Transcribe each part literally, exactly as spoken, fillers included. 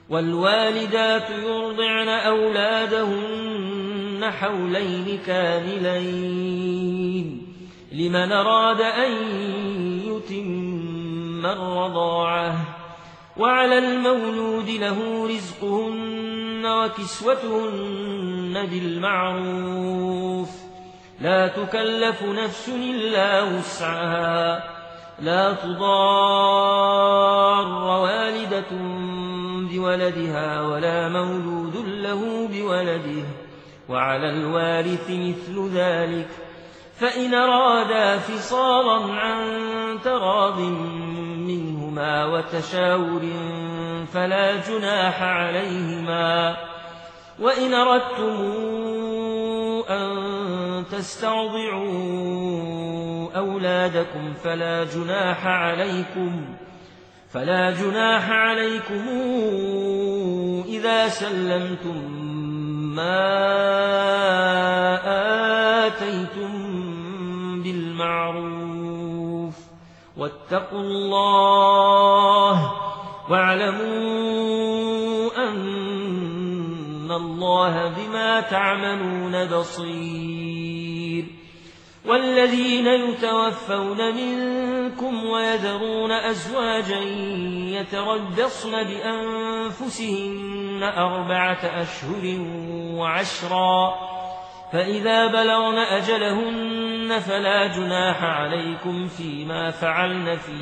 والوالدات يرضعن أولادهن حولين كاملين لمن أراد أن يتم الرضاعة وعلى المولود له رزقهن وكسوتهن بالمعروف لا تكلف نفس إلا وسعها لا تضار والدة بولدها ولا مولود له بولده وعلى الوارث مثل ذلك فإن أرادا فصالا عن تراض منهما وتشاور فلا جناح عليهما وإن أردتم أن تسترضعوا أولادكم فلا جناح عليكم فلا جناح عليكم إذا سلمتم ما آتيتم بالمعروف واتقوا الله واعلموا أن الله بما تعملون بصير والذين يتوفون منكم ويذرون أزواجا يتربصن بأنفسهن أربعة أشهر وعشرا فإذا بلغن أجلهن فلا جناح عليكم فيما فعلن في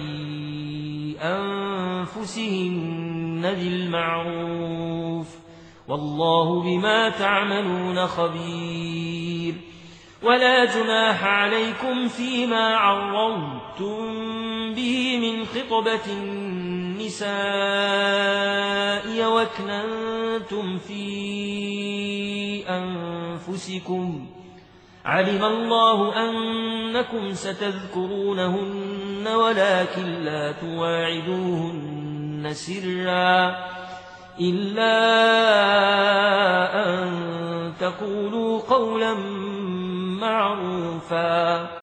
أنفسهن بالمعروف والله بما تعملون خبير ولا جناح عليكم فيما عرضتم به من خطبة النساء واكننتم في أنفسكم علم الله أنكم ستذكرونهن ولكن لا تواعدوهن سرا إلا أن تقولوا قولا معروفا